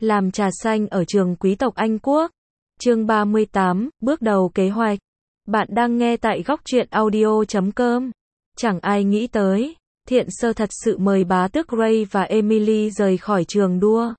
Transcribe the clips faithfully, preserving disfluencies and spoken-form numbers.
Làm trà xanh ở trường quý tộc Anh Quốc. Chương ba mươi tám, bước đầu kế hoạch. Bạn đang nghe tại góc truyện audio chấm com. Chẳng ai nghĩ tới, Thiện Sơ thật sự mời bá tước Gray và Emily rời khỏi trường đua.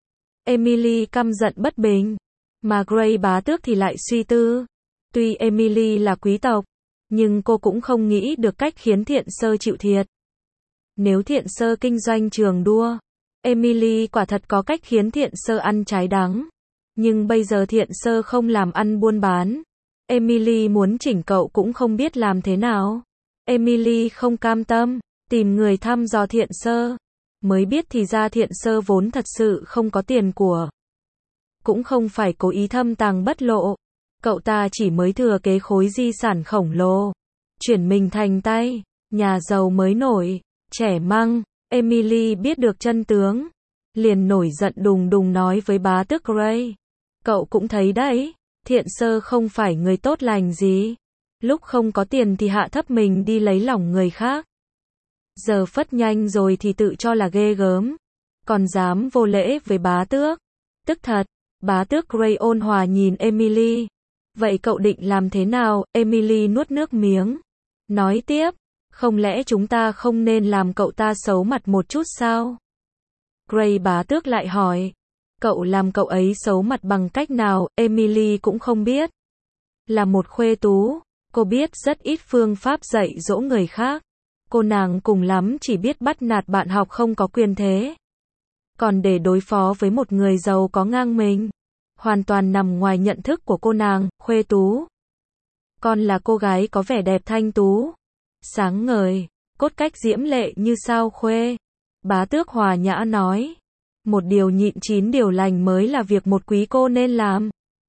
Emily căm giận bất bình, mà Gray bá tước thì lại suy tư. Tuy Emily là quý tộc, nhưng cô cũng không nghĩ được cách khiến Thiện Sơ chịu thiệt. Nếu Thiện Sơ kinh doanh trường đua, Emily quả thật có cách khiến Thiện Sơ ăn trái đắng. Nhưng bây giờ Thiện Sơ không làm ăn buôn bán. Emily muốn chỉnh cậu cũng không biết làm thế nào. Emily không cam tâm, tìm người thăm dò Thiện Sơ. Mới biết thì ra Thiện Sơ vốn thật sự không có tiền của. Cũng không phải cố ý thâm tàng bất lộ. Cậu ta chỉ mới thừa kế khối di sản khổng lồ. Chuyển mình thành tay, nhà giàu mới nổi, trẻ măng. Emily biết được chân tướng, liền nổi giận đùng đùng nói với bá tước Gray. Cậu cũng thấy đấy, Thiện Sơ không phải người tốt lành gì. Lúc không có tiền thì hạ thấp mình đi lấy lòng người khác. Giờ phất nhanh rồi thì tự cho là ghê gớm. Còn dám vô lễ với bá tước. Tức thật, bá tước Gray ôn hòa nhìn Emily. Vậy cậu định làm thế nào? Emily nuốt nước miếng. Nói tiếp. Không lẽ chúng ta không nên làm cậu ta xấu mặt một chút sao? Gray bá tước lại hỏi. Cậu làm cậu ấy xấu mặt bằng cách nào? Emily cũng không biết. Là một khuê tú, cô biết rất ít phương pháp dạy dỗ người khác. Cô nàng cùng lắm chỉ biết bắt nạt bạn học không có quyền thế. Còn để đối phó với một người giàu có ngang mình, hoàn toàn nằm ngoài nhận thức của cô nàng. Khuê tú. Con là cô gái có vẻ đẹp thanh tú, sáng ngời, cốt cách diễm lệ như sao khuê. Bá tước hòa nhã nói. Một điều nhịn chín điều lành mới là việc một quý cô nên làm.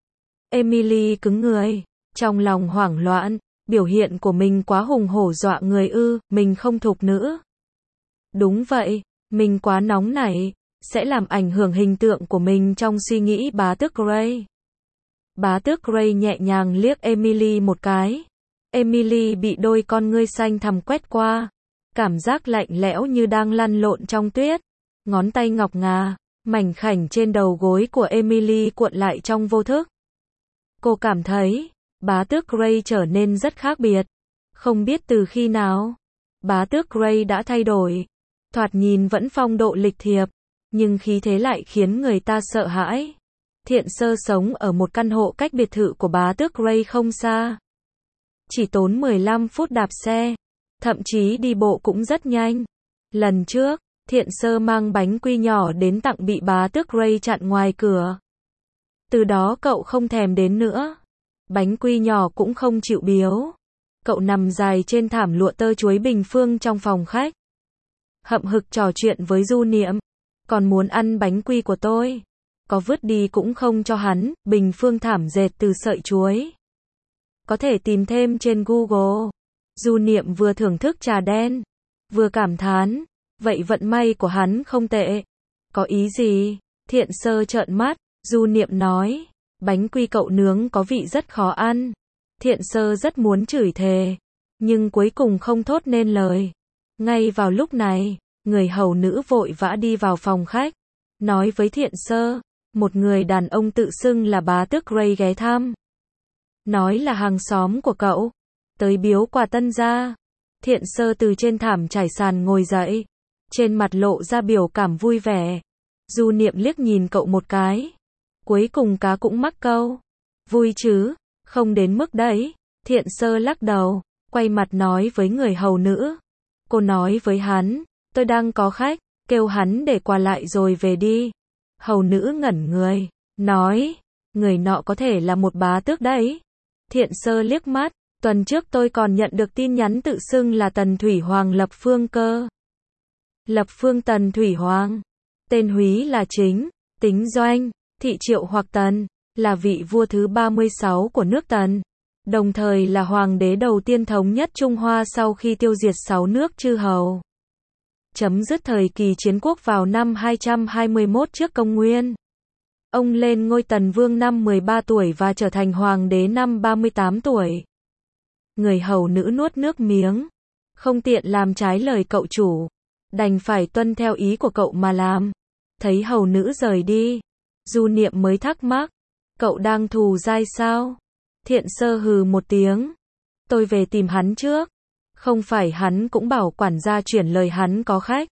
Emily cứng người, trong lòng hoảng loạn, biểu hiện của mình quá hùng hổ dọa người ư, mình không thục nữ. Đúng vậy, mình quá nóng nảy, sẽ làm ảnh hưởng hình tượng của mình trong suy nghĩ bá tước Gray. Bá tước Gray nhẹ nhàng liếc Emily một cái. Emily bị đôi con ngươi xanh thẳm quét qua. Cảm giác lạnh lẽo như đang lăn lộn trong tuyết. Ngón tay ngọc ngà, mảnh khảnh trên đầu gối của Emily cuộn lại trong vô thức. Cô cảm thấy, bá tước Gray trở nên rất khác biệt. Không biết từ khi nào, bá tước Gray đã thay đổi. Thoạt nhìn vẫn phong độ lịch thiệp, nhưng khí thế lại khiến người ta sợ hãi. Thiện Sơ sống ở một căn hộ cách biệt thự của bá tước Gray không xa. Chỉ tốn mười lăm phút đạp xe, thậm chí đi bộ cũng rất nhanh. Lần trước, Thiện Sơ mang bánh quy nhỏ đến tặng bị bá tước Gray chặn ngoài cửa. Từ đó cậu không thèm đến nữa. Bánh quy nhỏ cũng không chịu biếu. Cậu nằm dài trên thảm lụa tơ chuối bình phương trong phòng khách. Hậm hực trò chuyện với Du Niệm. Còn muốn ăn bánh quy của tôi. Có vứt đi cũng không cho hắn, bình phương thảm dệt từ sợi chuối. Có thể tìm thêm trên Google. Du Niệm vừa thưởng thức trà đen, vừa cảm thán. Vậy vận may của hắn không tệ. Có ý gì? Thiện Sơ trợn mắt. Du Niệm nói. Bánh quy cậu nướng có vị rất khó ăn. Thiện Sơ rất muốn chửi thề, nhưng cuối cùng không thốt nên lời. Ngay vào lúc này, người hầu nữ vội vã đi vào phòng khách. Nói với Thiện Sơ. Một người đàn ông tự xưng là bá tước Gray ghé thăm. Nói là hàng xóm của cậu. Tới biếu quà tân gia. Thiện Sơ từ trên thảm trải sàn ngồi dậy. Trên mặt lộ ra biểu cảm vui vẻ. Du Niệm liếc nhìn cậu một cái. Cuối cùng cá cũng mắc câu. Vui chứ, không đến mức đấy. Thiện Sơ lắc đầu, quay mặt nói với người hầu nữ. Cô nói với hắn, tôi đang có khách, kêu hắn để quà lại rồi về đi. Hầu nữ ngẩn người, nói, người nọ có thể là một bá tước đấy. Thiện Sơ liếc mắt, tuần trước tôi còn nhận được tin nhắn tự xưng là Tần Thủy Hoàng Lập Phương cơ. Lập Phương Tần Thủy Hoàng. Tên húy là Chính, tính Doanh, Thị Triệu hoặc Tần, là vị vua thứ ba mươi sáu của nước Tần. Đồng thời là hoàng đế đầu tiên thống nhất Trung Hoa sau khi tiêu diệt sáu nước chư hầu. Chấm dứt thời kỳ chiến quốc vào năm hai trăm hai mươi mốt trước công nguyên. Ông lên ngôi Tần Vương năm mười ba tuổi và trở thành hoàng đế năm ba mươi tám tuổi. Người hầu nữ nuốt nước miếng. Không tiện làm trái lời cậu chủ. Đành phải tuân theo ý của cậu mà làm. Thấy hầu nữ rời đi. Du Niệm mới thắc mắc, cậu đang thù dai sao? Thiện Sơ hừ một tiếng, tôi về tìm hắn trước. Không phải hắn cũng bảo quản gia chuyển lời hắn có khách.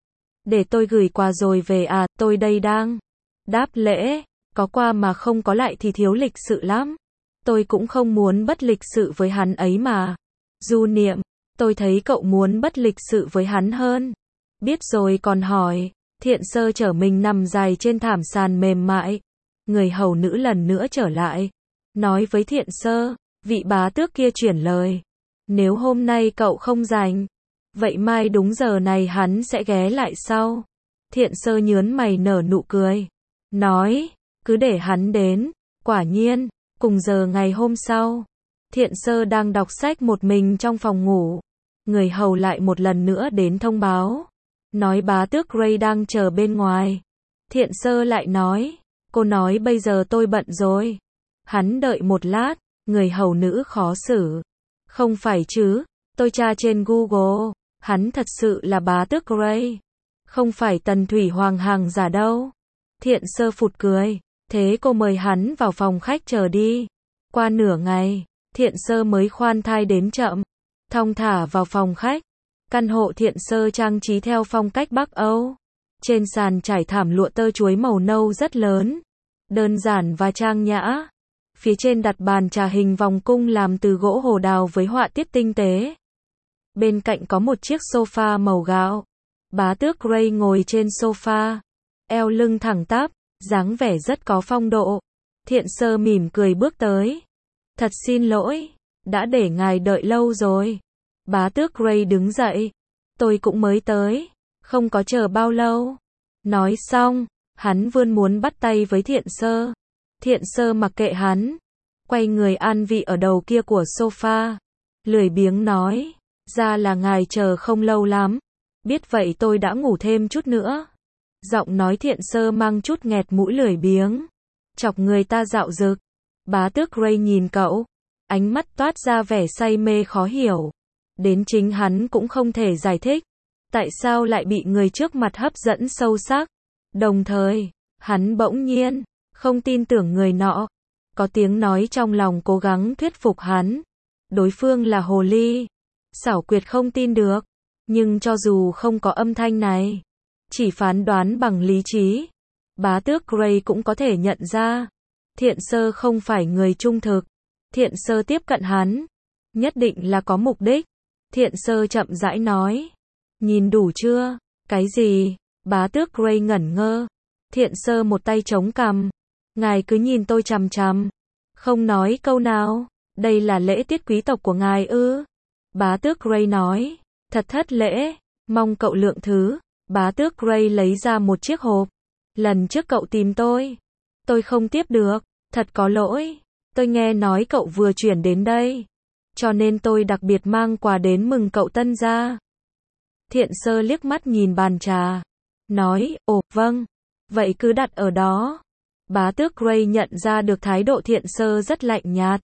Để tôi gửi quà rồi về à, tôi đây đang đáp lễ, có qua mà không có lại thì thiếu lịch sự lắm. Tôi cũng không muốn bất lịch sự với hắn ấy mà. Du Niệm, tôi thấy cậu muốn bất lịch sự với hắn hơn. Biết rồi còn hỏi. Thiện Sơ trở mình nằm dài trên thảm sàn mềm mại. Người hầu nữ lần nữa trở lại, nói với Thiện Sơ, vị bá tước kia chuyển lời. Nếu hôm nay cậu không rảnh, vậy mai đúng giờ này hắn sẽ ghé lại sau. Thiện Sơ nhớn mày nở nụ cười, nói, cứ để hắn đến. Quả nhiên, cùng giờ ngày hôm sau, Thiện Sơ đang đọc sách một mình trong phòng ngủ. Người hầu lại một lần nữa đến thông báo, nói bá tước Gray đang chờ bên ngoài. Thiện Sơ lại nói, cô nói bây giờ tôi bận rồi. Hắn đợi một lát, người hầu nữ khó xử. Không phải chứ, tôi tra trên Google, hắn thật sự là bá tước Gray. Không phải Tần Thủy Hoàng hàng giả đâu. Thiện Sơ phụt cười, thế cô mời hắn vào phòng khách chờ đi. Qua nửa ngày, Thiện Sơ mới khoan thai đến chậm, thong thả vào phòng khách. Căn hộ Thiện Sơ trang trí theo phong cách Bắc Âu. Trên sàn trải thảm lụa tơ chuối màu nâu rất lớn, đơn giản và trang nhã. Phía trên đặt bàn trà hình vòng cung làm từ gỗ hồ đào với họa tiết tinh tế. Bên cạnh có một chiếc sofa màu gạo. Bá tước Gray ngồi trên sofa, eo lưng thẳng tắp, dáng vẻ rất có phong độ. Thiện Sơ mỉm cười bước tới. Thật xin lỗi, đã để ngài đợi lâu rồi. Bá tước Gray đứng dậy. Tôi cũng mới tới, không có chờ bao lâu. Nói xong, hắn vươn muốn bắt tay với Thiện Sơ. Thiện Sơ mặc kệ hắn, quay người an vị ở đầu kia của sofa. Lười biếng nói, ra là ngài chờ không lâu lắm. Biết vậy tôi đã ngủ thêm chút nữa. Giọng nói Thiện Sơ mang chút nghẹt mũi lười biếng, chọc người ta dạo dực. Bá tước Gray nhìn cậu, ánh mắt toát ra vẻ say mê khó hiểu. Đến chính hắn cũng không thể giải thích, tại sao lại bị người trước mặt hấp dẫn sâu sắc. Đồng thời, hắn bỗng nhiên không tin tưởng người nọ. Có tiếng nói trong lòng cố gắng thuyết phục hắn. Đối phương là hồ ly. Xảo quyệt không tin được. Nhưng cho dù không có âm thanh này, chỉ phán đoán bằng lý trí, bá tước Gray cũng có thể nhận ra. Thiện Sơ không phải người trung thực. Thiện Sơ tiếp cận hắn, nhất định là có mục đích. Thiện Sơ chậm rãi nói, nhìn đủ chưa? Cái gì? Bá tước Gray ngẩn ngơ. Thiện Sơ một tay chống cằm. Ngài cứ nhìn tôi chằm chằm, không nói câu nào. Đây là lễ tiết quý tộc của ngài ư? Bá tước Gray nói, thật thất lễ, mong cậu lượng thứ. Bá tước Gray lấy ra một chiếc hộp. Lần trước cậu tìm tôi, tôi không tiếp được, thật có lỗi. Tôi nghe nói cậu vừa chuyển đến đây, cho nên tôi đặc biệt mang quà đến mừng cậu tân gia. Thiện Sơ liếc mắt nhìn bàn trà, nói, ồ, vâng, vậy cứ đặt ở đó. Bá tước Gray nhận ra được thái độ Thiện Sơ rất lạnh nhạt.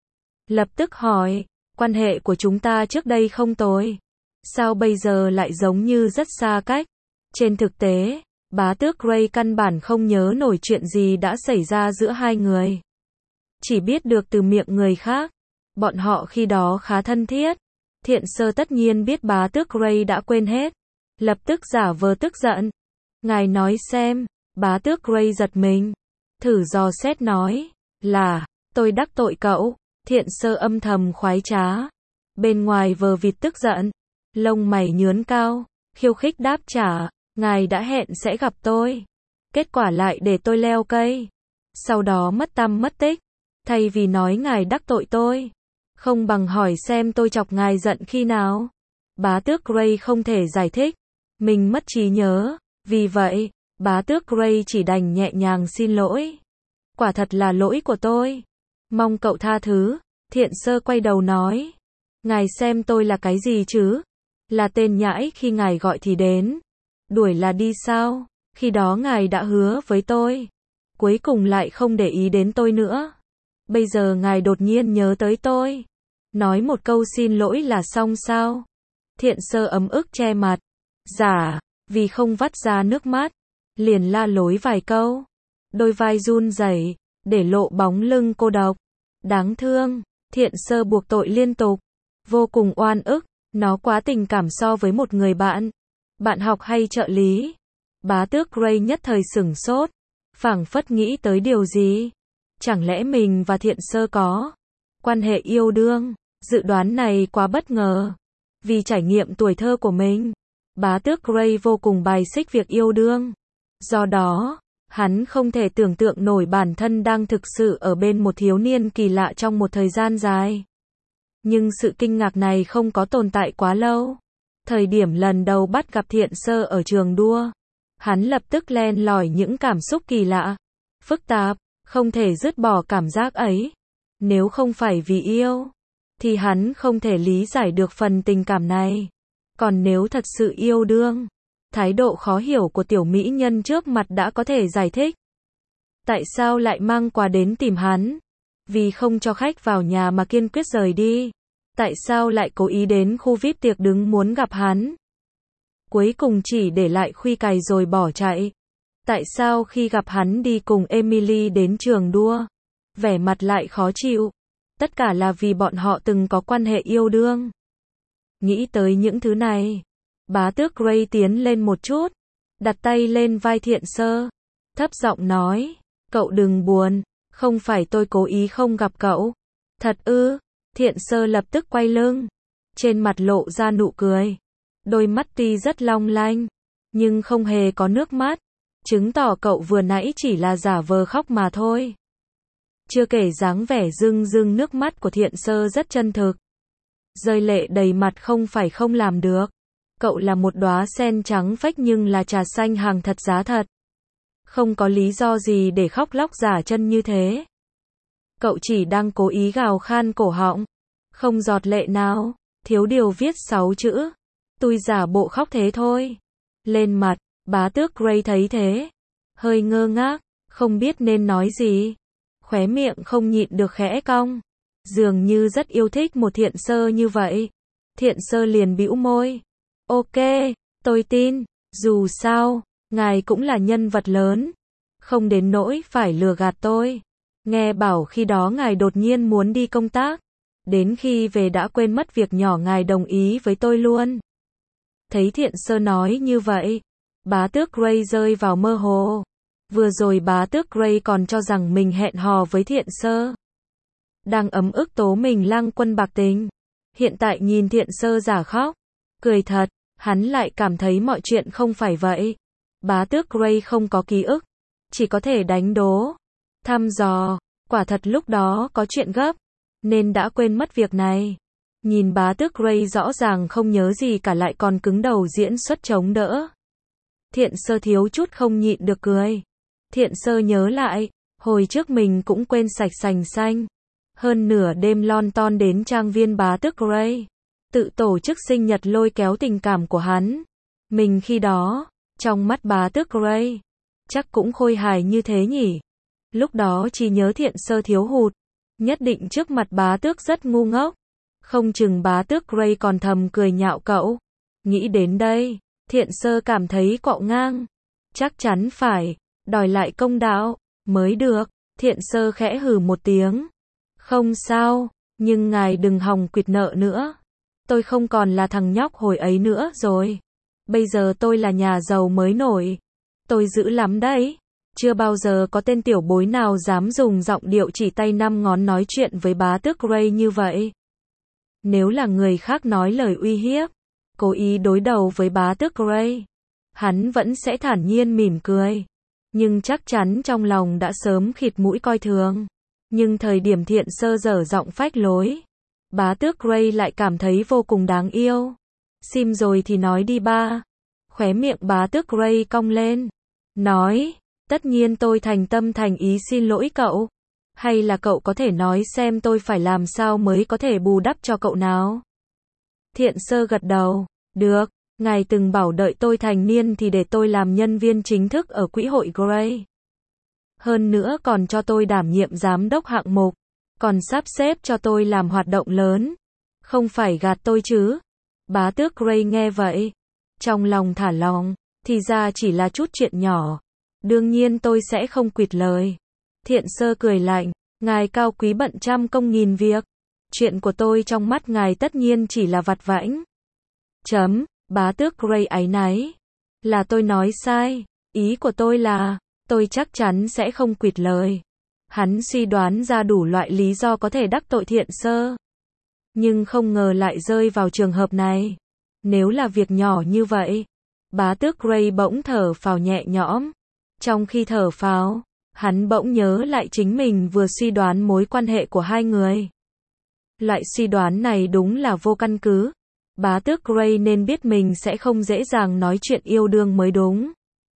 Lập tức hỏi, quan hệ của chúng ta trước đây không tồi. Sao bây giờ lại giống như rất xa cách? Trên thực tế, bá tước Gray căn bản không nhớ nổi chuyện gì đã xảy ra giữa hai người. Chỉ biết được từ miệng người khác. Bọn họ khi đó khá thân thiết. Thiện Sơ tất nhiên biết bá tước Gray đã quên hết. Lập tức giả vờ tức giận. Ngài nói xem. Bá tước Gray giật mình. Thử dò xét nói. Là, tôi đắc tội cậu. Thiện Sơ âm thầm khoái trá. Bên ngoài vờ vịt tức giận. Lông mày nhướn cao. Khiêu khích đáp trả. Ngài đã hẹn sẽ gặp tôi. Kết quả lại để tôi leo cây. Sau đó mất tăm mất tích. Thay vì nói ngài đắc tội tôi, không bằng hỏi xem tôi chọc ngài giận khi nào. Bá tước Gray không thể giải thích. Mình mất trí nhớ. Vì vậy, bá tước Gray chỉ đành nhẹ nhàng xin lỗi. Quả thật là lỗi của tôi. Mong cậu tha thứ. Thiện Sơ quay đầu nói. Ngài xem tôi là cái gì chứ? Là tên nhãi khi ngài gọi thì đến. Đuổi là đi sao? Khi đó ngài đã hứa với tôi. Cuối cùng lại không để ý đến tôi nữa. Bây giờ ngài đột nhiên nhớ tới tôi. Nói một câu xin lỗi là xong sao? Thiện Sơ ấm ức che mặt. Giả, vì không vắt ra nước mắt. Liền la lối vài câu. đôi vai run rẩy, để lộ bóng lưng cô độc. Đáng thương, Thiện Sơ buộc tội liên tục, vô cùng oan ức, nó quá tình cảm so với một người bạn, bạn học hay trợ lý. Bá tước Gray nhất thời sửng sốt, phảng phất nghĩ tới điều gì. Chẳng lẽ mình và Thiện Sơ có quan hệ yêu đương? Dự đoán này quá bất ngờ. Vì trải nghiệm tuổi thơ của mình, bá tước Gray vô cùng bài xích việc yêu đương. Do đó, hắn không thể tưởng tượng nổi bản thân đang thực sự ở bên một thiếu niên kỳ lạ trong một thời gian dài. Nhưng sự kinh ngạc này không có tồn tại quá lâu. Thời điểm lần đầu bắt gặp Thiện Sơ ở trường đua, hắn lập tức len lỏi những cảm xúc kỳ lạ, phức tạp, không thể dứt bỏ cảm giác ấy. Nếu không phải vì yêu, thì hắn không thể lý giải được phần tình cảm này. Còn nếu thật sự yêu đương, thái độ khó hiểu của tiểu mỹ nhân trước mặt đã có thể giải thích. Tại sao lại mang quà đến tìm hắn? Vì không cho khách vào nhà mà kiên quyết rời đi. Tại sao lại cố ý đến khu vi ai pi tiệc đứng muốn gặp hắn? Cuối cùng chỉ để lại khuy cày rồi bỏ chạy. Tại sao khi gặp hắn đi cùng Emily đến trường đua, vẻ mặt lại khó chịu? Tất cả là vì bọn họ từng có quan hệ yêu đương. Nghĩ tới những thứ này, bá tước Gray tiến lên một chút, đặt tay lên vai Thiện Sơ, thấp giọng nói, cậu đừng buồn, không phải tôi cố ý không gặp cậu. Thật ư? Thiện Sơ lập tức quay lưng, trên mặt lộ ra nụ cười. Đôi mắt tuy rất long lanh, nhưng không hề có nước mắt, chứng tỏ cậu vừa nãy chỉ là giả vờ khóc mà thôi. Chưa kể dáng vẻ rưng rưng nước mắt của Thiện Sơ rất chân thực. Rơi lệ đầy mặt không phải không làm được. Cậu là một đóa sen trắng phách nhưng là trà xanh hàng thật giá thật. Không có lý do gì để khóc lóc giả chân như thế. Cậu chỉ đang cố ý gào khan cổ họng. Không giọt lệ nào, thiếu điều viết sáu chữ. Tôi giả bộ khóc thế thôi. Lên mặt, bá tước Gray thấy thế, hơi ngơ ngác, không biết nên nói gì. Khóe miệng không nhịn được khẽ cong. Dường như rất yêu thích một Thiện Sơ như vậy. Thiện Sơ liền bĩu môi. Ok, tôi tin, dù sao, ngài cũng là nhân vật lớn. Không đến nỗi phải lừa gạt tôi. Nghe bảo khi đó ngài đột nhiên muốn đi công tác. Đến khi về đã quên mất việc nhỏ ngài đồng ý với tôi luôn. Thấy Thiện Sơ nói như vậy, bá tước Gray rơi vào mơ hồ. Vừa rồi bá tước Gray còn cho rằng mình hẹn hò với Thiện Sơ, đang ấm ức tố mình lăng quân bạc tình. Hiện tại nhìn Thiện Sơ giả khóc, cười thật, hắn lại cảm thấy mọi chuyện không phải vậy. Bá tước Gray không có ký ức, chỉ có thể đánh đố, thăm dò, quả thật lúc đó có chuyện gấp, nên đã quên mất việc này. Nhìn bá tước Gray rõ ràng không nhớ gì cả lại còn cứng đầu diễn xuất chống đỡ. Thiện Sơ thiếu chút không nhịn được cười. Thiện Sơ nhớ lại, hồi trước mình cũng quên sạch sành xanh. Hơn nửa đêm lon ton đến trang viên bá tước Gray, tự tổ chức sinh nhật lôi kéo tình cảm của hắn. Mình khi đó, trong mắt bá tước Gray, chắc cũng khôi hài như thế nhỉ. Lúc đó chỉ nhớ Thiện Sơ thiếu hụt, nhất định trước mặt bá tước rất ngu ngốc. Không chừng bá tước Gray còn thầm cười nhạo cậu. Nghĩ đến đây, Thiện Sơ cảm thấy quạo ngang. Chắc chắn phải đòi lại công đạo mới được. Thiện Sơ khẽ hừ một tiếng. Không sao, nhưng ngài đừng hòng quỵt nợ nữa. Tôi không còn là thằng nhóc hồi ấy nữa rồi. Bây giờ tôi là nhà giàu mới nổi. Tôi dữ lắm đấy. Chưa bao giờ có tên tiểu bối nào dám dùng giọng điệu chỉ tay năm ngón nói chuyện với bá tước Gray như vậy. Nếu là người khác nói lời uy hiếp, cố ý đối đầu với bá tước Gray, hắn vẫn sẽ thản nhiên mỉm cười. Nhưng chắc chắn trong lòng đã sớm khịt mũi coi thường. Nhưng thời điểm Thiện Sơ dở giọng phách lối, bá tước Gray lại cảm thấy vô cùng đáng yêu. Sim rồi thì nói đi ba. Khóe miệng bá tước Gray cong lên. Nói, tất nhiên tôi thành tâm thành ý xin lỗi cậu. Hay là cậu có thể nói xem tôi phải làm sao mới có thể bù đắp cho cậu nào? Thiện Sơ gật đầu. Được, ngài từng bảo đợi tôi thành niên thì để tôi làm nhân viên chính thức ở quỹ hội Gray. Hơn nữa còn cho tôi đảm nhiệm giám đốc hạng mục. Còn sắp xếp cho tôi làm hoạt động lớn. Không phải gạt tôi chứ? Bá tước Gray nghe vậy, trong lòng thả lỏng, thì ra chỉ là chút chuyện nhỏ. Đương nhiên tôi sẽ không quỵt lời. Thiện Sơ cười lạnh, ngài cao quý bận trăm công nghìn việc. Chuyện của tôi trong mắt ngài tất nhiên chỉ là vặt vãnh. Chấm, Bá Tước Gray áy náy. Là tôi nói sai. Ý của tôi là, tôi chắc chắn sẽ không quỵt lời. Hắn suy đoán ra đủ loại lý do có thể đắc tội Thiện Sơ. Nhưng không ngờ lại rơi vào trường hợp này. Nếu là việc nhỏ như vậy, Bá Tước Gray bỗng thở phào nhẹ nhõm. Trong khi thở phào, hắn bỗng nhớ lại chính mình vừa suy đoán mối quan hệ của hai người. Loại suy đoán này đúng là vô căn cứ. Bá Tước Gray nên biết mình sẽ không dễ dàng nói chuyện yêu đương mới đúng.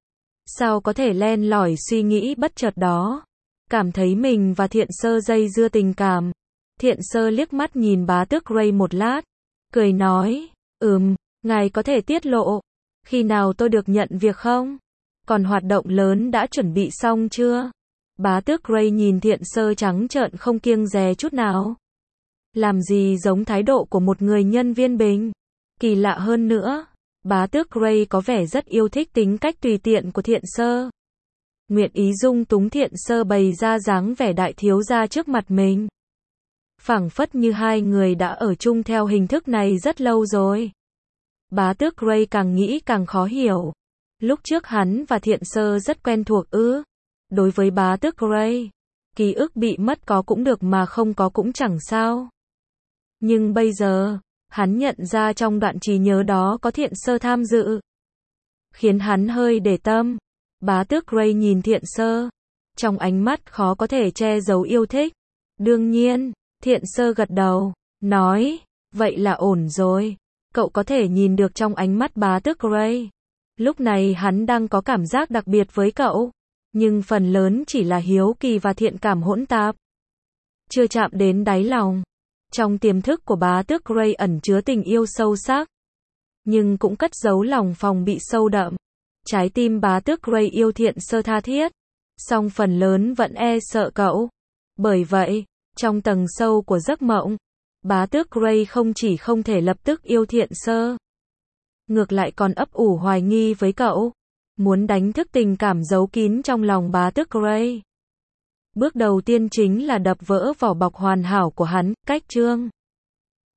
Sao có thể len lỏi suy nghĩ bất chợt đó? Cảm thấy mình và Thiện Sơ dây dưa tình cảm. Thiện Sơ liếc mắt nhìn Bá Tước Gray một lát, cười nói, ừm, ngài có thể tiết lộ, khi nào tôi được nhận việc không? Còn hoạt động lớn đã chuẩn bị xong chưa? Bá Tước Gray nhìn Thiện Sơ trắng trợn không kiêng dè chút nào. Làm gì giống thái độ của một người nhân viên bình. Kỳ lạ hơn nữa, Bá Tước Gray có vẻ rất yêu thích tính cách tùy tiện của Thiện Sơ. Nguyện ý dung túng Thiện Sơ bày ra dáng vẻ đại thiếu gia trước mặt mình. Phảng phất như hai người đã ở chung theo hình thức này rất lâu rồi. Bá Tước Gray càng nghĩ càng khó hiểu. Lúc trước hắn và Thiện Sơ rất quen thuộc ư? Đối với Bá Tước Gray, ký ức bị mất có cũng được mà không có cũng chẳng sao. Nhưng bây giờ, hắn nhận ra trong đoạn trí nhớ đó có Thiện Sơ tham dự. Khiến hắn hơi để tâm. Bá Tước Gray nhìn Thiện Sơ. Trong ánh mắt khó có thể che giấu yêu thích. Đương nhiên, Thiện Sơ gật đầu, nói, vậy là ổn rồi. Cậu có thể nhìn được trong ánh mắt Bá Tước Gray. Lúc này hắn đang có cảm giác đặc biệt với cậu. Nhưng phần lớn chỉ là hiếu kỳ và thiện cảm hỗn tạp. Chưa chạm đến đáy lòng. Trong tiềm thức của Bá Tước Gray ẩn chứa tình yêu sâu sắc. Nhưng cũng cất giấu lòng phòng bị sâu đậm. Trái tim Bá Tước Gray yêu Thiện Sơ tha thiết. Song phần lớn vẫn e sợ cậu. Bởi vậy, trong tầng sâu của giấc mộng, Bá Tước Gray không chỉ không thể lập tức yêu Thiện Sơ. Ngược lại còn ấp ủ hoài nghi với cậu. Muốn đánh thức tình cảm giấu kín trong lòng Bá Tước Gray. Bước đầu tiên chính là đập vỡ vỏ bọc hoàn hảo của hắn, cách chương.